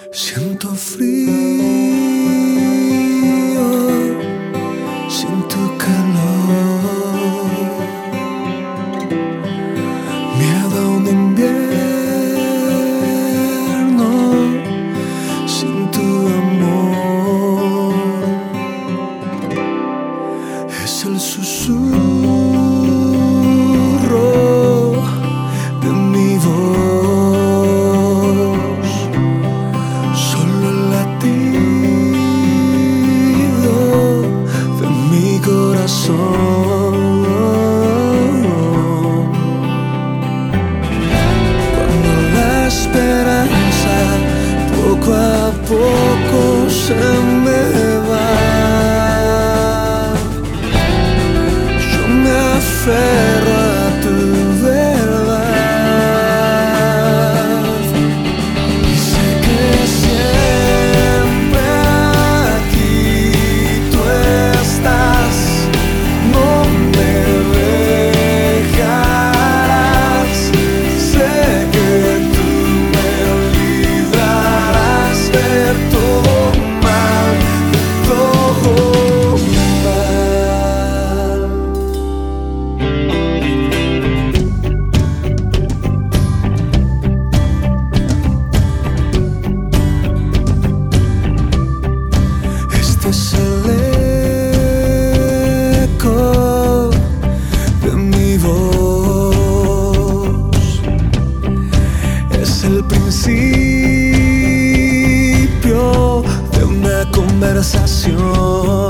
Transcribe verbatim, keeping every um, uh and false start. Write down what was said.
Siento frío sin tu calor, miedo a un invierno sin tu amor. Es el susurro de mi voz, solo el latido de mi corazón. Cuando la esperanza poco a poco se me va, yo me aferro a tu verdad y sé que siempre aquí tú estás, no me dejarás. Sé que tú me librarás de todo mal, de todo mal. Este es el eco de mi voz, es el principio de una conversación.